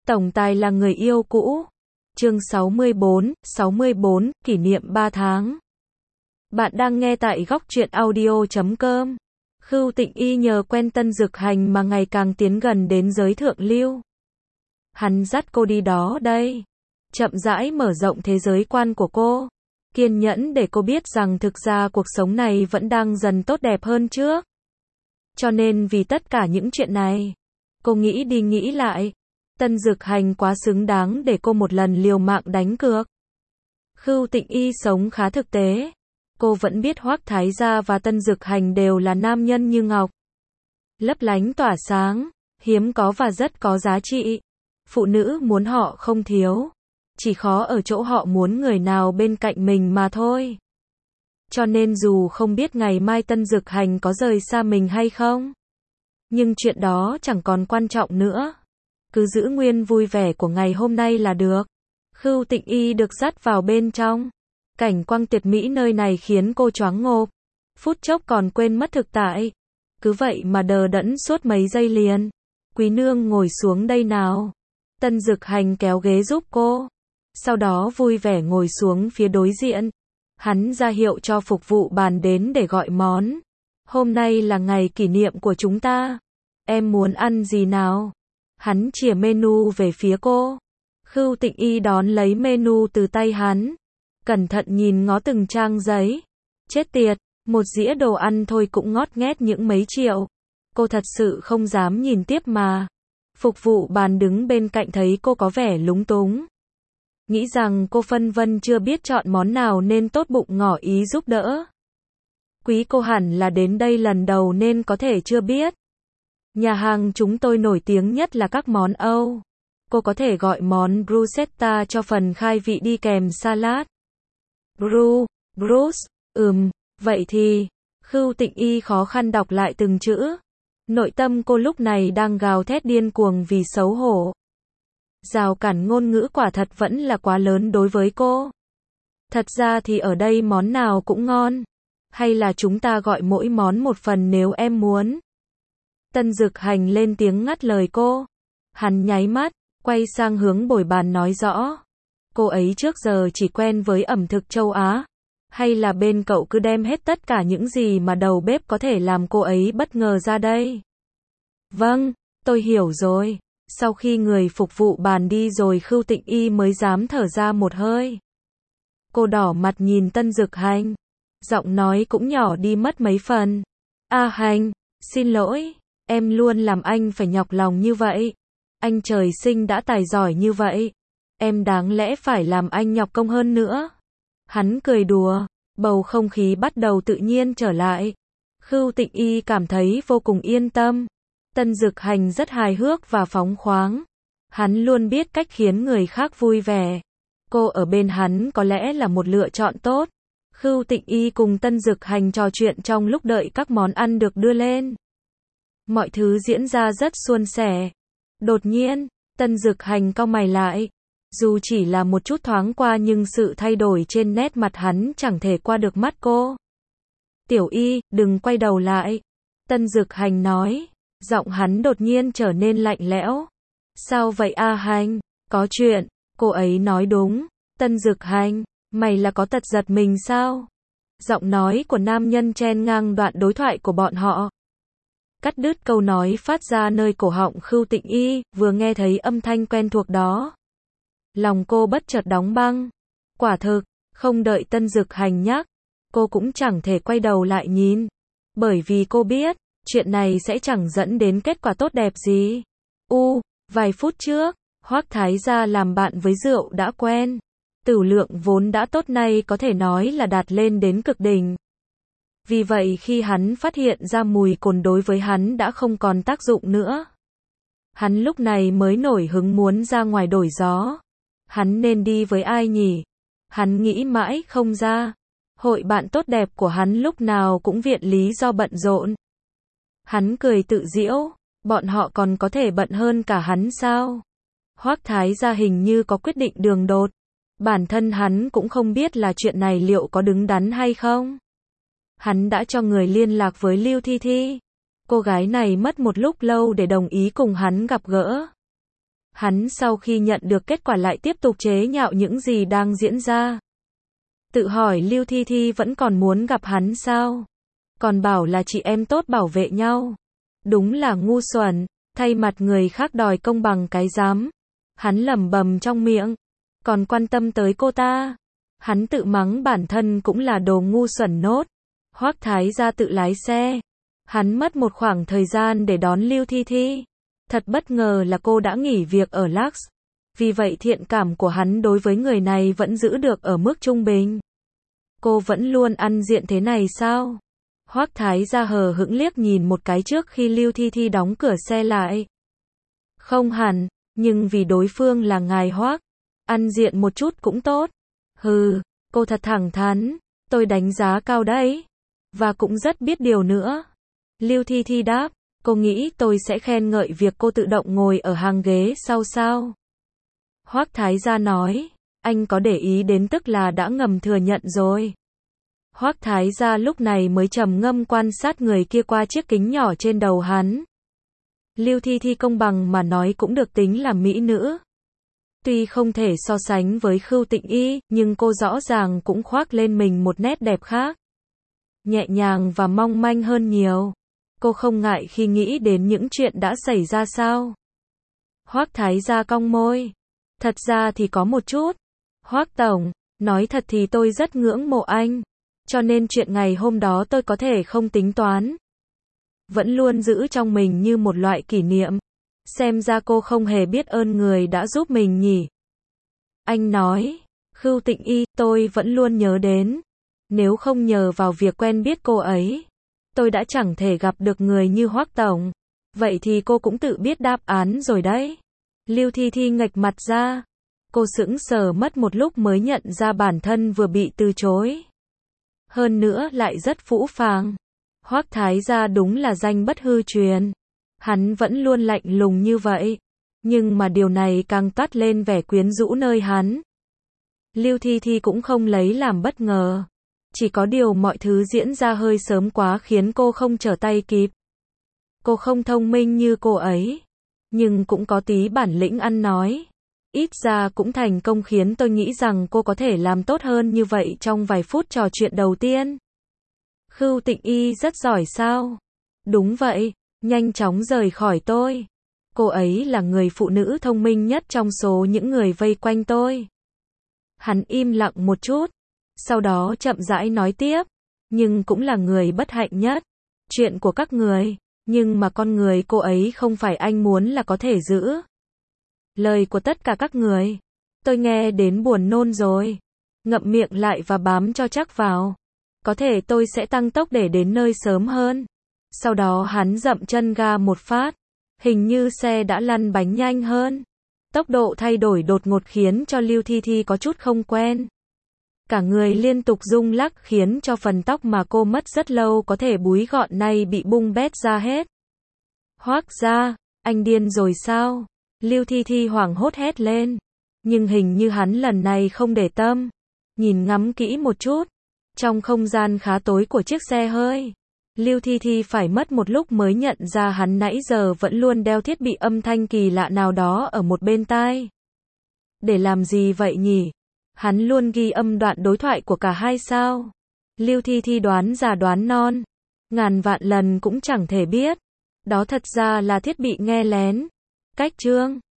Tổng tài là người yêu cũ. Chương 64, kỷ niệm 3 tháng. Bạn đang nghe tại góc truyện audio.com. Khưu Tịnh Y nhờ quen Tân Dực Hành mà ngày càng tiến gần đến giới thượng lưu. Hắn dắt cô đi đó đây. Chậm rãi mở rộng thế giới quan của cô. Kiên nhẫn để cô biết rằng thực ra cuộc sống này vẫn đang dần tốt đẹp hơn trước. Cho nên vì tất cả những chuyện này, cô nghĩ đi nghĩ lại, Tân Dực Hành quá xứng đáng để cô một lần liều mạng đánh cược. Khưu Tịnh Y sống khá thực tế. Cô vẫn biết Hoắc Thái Gia và Tân Dực Hành đều là nam nhân như ngọc. Lấp lánh tỏa sáng, hiếm có và rất có giá trị. Phụ nữ muốn họ không thiếu. Chỉ khó ở chỗ họ muốn người nào bên cạnh mình mà thôi. Cho nên dù không biết ngày mai Tân Dực Hành có rời xa mình hay không, nhưng chuyện đó chẳng còn quan trọng nữa. Cứ giữ nguyên vui vẻ của ngày hôm nay là được. Khưu Tịnh Y được dắt vào bên trong. Cảnh quang tuyệt mỹ nơi này khiến cô choáng ngộp. Phút chốc còn quên mất thực tại. Cứ vậy mà đờ đẫn suốt mấy giây liền. Quý nương ngồi xuống đây nào. Tân Dực Hành kéo ghế giúp cô. Sau đó vui vẻ ngồi xuống phía đối diện. Hắn ra hiệu cho phục vụ bàn đến để gọi món. Hôm nay là ngày kỷ niệm của chúng ta. Em muốn ăn gì nào? Hắn chìa menu về phía cô. Khưu Tịnh Y đón lấy menu từ tay hắn. Cẩn thận nhìn ngó từng trang giấy. Chết tiệt, một dĩa đồ ăn thôi cũng ngót nghét những mấy triệu. Cô thật sự không dám nhìn tiếp mà. Phục vụ bàn đứng bên cạnh thấy cô có vẻ lúng túng. Nghĩ rằng cô phân vân chưa biết chọn món nào nên tốt bụng ngỏ ý giúp đỡ. Quý cô hẳn là đến đây lần đầu nên có thể chưa biết. Nhà hàng chúng tôi nổi tiếng nhất là các món Âu. Cô có thể gọi món bruschetta cho phần khai vị đi kèm salad. Bruce, vậy thì. Khưu Tịnh Y khó khăn đọc lại từng chữ. Nội tâm cô lúc này đang gào thét điên cuồng vì xấu hổ. Rào cản ngôn ngữ quả thật vẫn là quá lớn đối với cô. Thật ra thì ở đây món nào cũng ngon. Hay là chúng ta gọi mỗi món một phần nếu em muốn. Tân Dực Hành lên tiếng ngắt lời cô. Hắn nháy mắt, quay sang hướng bồi bàn nói rõ. Cô ấy trước giờ chỉ quen với ẩm thực châu Á. Hay là bên cậu cứ đem hết tất cả những gì mà đầu bếp có thể làm cô ấy bất ngờ ra đây? Vâng, tôi hiểu rồi. Sau khi người phục vụ bàn đi rồi Khưu Tịnh Y mới dám thở ra một hơi. Cô đỏ mặt nhìn Tân Dực Hành. Giọng nói cũng nhỏ đi mất mấy phần. Hành, xin lỗi. Em luôn làm anh phải nhọc lòng như vậy. Anh trời sinh đã tài giỏi như vậy. Em đáng lẽ phải làm anh nhọc công hơn nữa. Hắn cười đùa. Bầu không khí bắt đầu tự nhiên trở lại. Khưu Tịnh Y cảm thấy vô cùng yên tâm. Tân Dực Hành rất hài hước và phóng khoáng. Hắn luôn biết cách khiến người khác vui vẻ. Cô ở bên hắn có lẽ là một lựa chọn tốt. Khưu Tịnh Y cùng Tân Dực Hành trò chuyện trong lúc đợi các món ăn được đưa lên. Mọi thứ diễn ra rất suôn sẻ. Đột nhiên, Tân Dực Hành cau mày lại. Dù chỉ là một chút thoáng qua nhưng sự thay đổi trên nét mặt hắn chẳng thể qua được mắt cô. Tiểu Y, đừng quay đầu lại. Tân Dực Hành nói. Giọng hắn đột nhiên trở nên lạnh lẽo. Sao vậy Hành? Có chuyện. Cô ấy nói đúng. Tân Dực Hành, mày là có tật giật mình sao? Giọng nói của nam nhân chen ngang đoạn đối thoại của bọn họ. Cắt đứt câu nói phát ra nơi cổ họng Khưu Tịnh Y, vừa nghe thấy âm thanh quen thuộc đó. Lòng cô bất chợt đóng băng. Quả thực, không đợi Tân Dực Hành nhắc, cô cũng chẳng thể quay đầu lại nhìn. Bởi vì cô biết, chuyện này sẽ chẳng dẫn đến kết quả tốt đẹp gì. Vài phút trước, Hoắc Thái Gia làm bạn với rượu đã quen. Tửu lượng vốn đã tốt nay có thể nói là đạt lên đến cực đỉnh. Vì vậy khi hắn phát hiện ra mùi cồn đối với hắn đã không còn tác dụng nữa. Hắn lúc này mới nổi hứng muốn ra ngoài đổi gió. Hắn nên đi với ai nhỉ? Hắn nghĩ mãi không ra. Hội bạn tốt đẹp của hắn lúc nào cũng viện lý do bận rộn. Hắn cười tự giễu, bọn họ còn có thể bận hơn cả hắn sao? Hoắc Thái Gia hình như có quyết định đường đột. Bản thân hắn cũng không biết là chuyện này liệu có đứng đắn hay không. Hắn đã cho người liên lạc với Lưu Thi Thi. Cô gái này mất một lúc lâu để đồng ý cùng hắn gặp gỡ. Hắn sau khi nhận được kết quả lại tiếp tục chế nhạo những gì đang diễn ra. Tự hỏi Lưu Thi Thi vẫn còn muốn gặp hắn sao? Còn bảo là chị em tốt bảo vệ nhau. Đúng là ngu xuẩn, thay mặt người khác đòi công bằng cái dám. Hắn lẩm bẩm trong miệng, còn quan tâm tới cô ta. Hắn tự mắng bản thân cũng là đồ ngu xuẩn nốt. Hoắc Thái Gia tự lái xe. Hắn mất một khoảng thời gian để đón Lưu Thi Thi. Thật bất ngờ là cô đã nghỉ việc ở Lux. Vì vậy thiện cảm của hắn đối với người này vẫn giữ được ở mức trung bình. Cô vẫn luôn ăn diện thế này sao? Hoắc Thái Gia hờ hững liếc nhìn một cái trước khi Lưu Thi Thi đóng cửa xe lại. Không hẳn, nhưng vì đối phương là ngài Hoắc, ăn diện một chút cũng tốt. Hừ, cô thật thẳng thắn, tôi đánh giá cao đấy. Và cũng rất biết điều nữa. Lưu Thi Thi đáp, cô nghĩ tôi sẽ khen ngợi việc cô tự động ngồi ở hàng ghế sau sao? Hoắc Thái Gia nói, anh có để ý đến tức là đã ngầm thừa nhận rồi. Hoắc Thái Gia lúc này mới trầm ngâm quan sát người kia qua chiếc kính nhỏ trên đầu hắn. Lưu Thi Thi công bằng mà nói cũng được tính là mỹ nữ. Tuy không thể so sánh với Khưu Tịnh Y, nhưng cô rõ ràng cũng khoác lên mình một nét đẹp khác. Nhẹ nhàng và mong manh hơn nhiều. Cô không ngại khi nghĩ đến những chuyện đã xảy ra sao? Hoắc Thái Gia cong môi. Thật ra thì có một chút. Hoắc tổng, nói thật thì tôi rất ngưỡng mộ anh. Cho nên chuyện ngày hôm đó tôi có thể không tính toán. Vẫn luôn giữ trong mình như một loại kỷ niệm. Xem ra cô không hề biết ơn người đã giúp mình nhỉ. Anh nói, Khưu Tịnh Y, tôi vẫn luôn nhớ đến. Nếu không nhờ vào việc quen biết cô ấy, tôi đã chẳng thể gặp được người như Hoắc tổng. Vậy thì cô cũng tự biết đáp án rồi đấy. Lưu Thi Thi nghệch mặt ra. Cô sững sờ mất một lúc mới nhận ra bản thân vừa bị từ chối. Hơn nữa lại rất phũ phàng. Hoắc Thái Gia đúng là danh bất hư truyền. Hắn vẫn luôn lạnh lùng như vậy. Nhưng mà điều này càng toát lên vẻ quyến rũ nơi hắn. Lưu Thi Thi cũng không lấy làm bất ngờ. Chỉ có điều mọi thứ diễn ra hơi sớm quá khiến cô không trở tay kịp. Cô không thông minh như cô ấy. Nhưng cũng có tí bản lĩnh ăn nói. Ít ra cũng thành công khiến tôi nghĩ rằng cô có thể làm tốt hơn như vậy trong vài phút trò chuyện đầu tiên. Khưu Tịnh Y rất giỏi sao? Đúng vậy, nhanh chóng rời khỏi tôi. Cô ấy là người phụ nữ thông minh nhất trong số những người vây quanh tôi. Hắn im lặng một chút, sau đó chậm rãi nói tiếp, nhưng cũng là người bất hạnh nhất. Chuyện của các người, nhưng mà con người cô ấy không phải anh muốn là có thể giữ. Lời của tất cả các người, tôi nghe đến buồn nôn rồi. Ngậm miệng lại và bám cho chắc vào. Có thể tôi sẽ tăng tốc để đến nơi sớm hơn. Sau đó hắn dậm chân ga một phát. Hình như xe đã lăn bánh nhanh hơn. Tốc độ thay đổi đột ngột khiến cho Lưu Thi Thi có chút không quen. Cả người liên tục rung lắc khiến cho phần tóc mà cô mất rất lâu có thể búi gọn nay bị bung bét ra hết. Hoắc gia, anh điên rồi sao? Lưu Thi Thi hoảng hốt hét lên. Nhưng hình như hắn lần này không để tâm. Nhìn ngắm kỹ một chút. Trong không gian khá tối của chiếc xe hơi, Lưu Thi Thi phải mất một lúc mới nhận ra hắn nãy giờ vẫn luôn đeo thiết bị âm thanh kỳ lạ nào đó ở một bên tai. Để làm gì vậy nhỉ? Hắn luôn ghi âm đoạn đối thoại của cả hai sao? Lưu Thi Thi đoán già đoán non. Ngàn vạn lần cũng chẳng thể biết. Đó thật ra là thiết bị nghe lén. Cách chương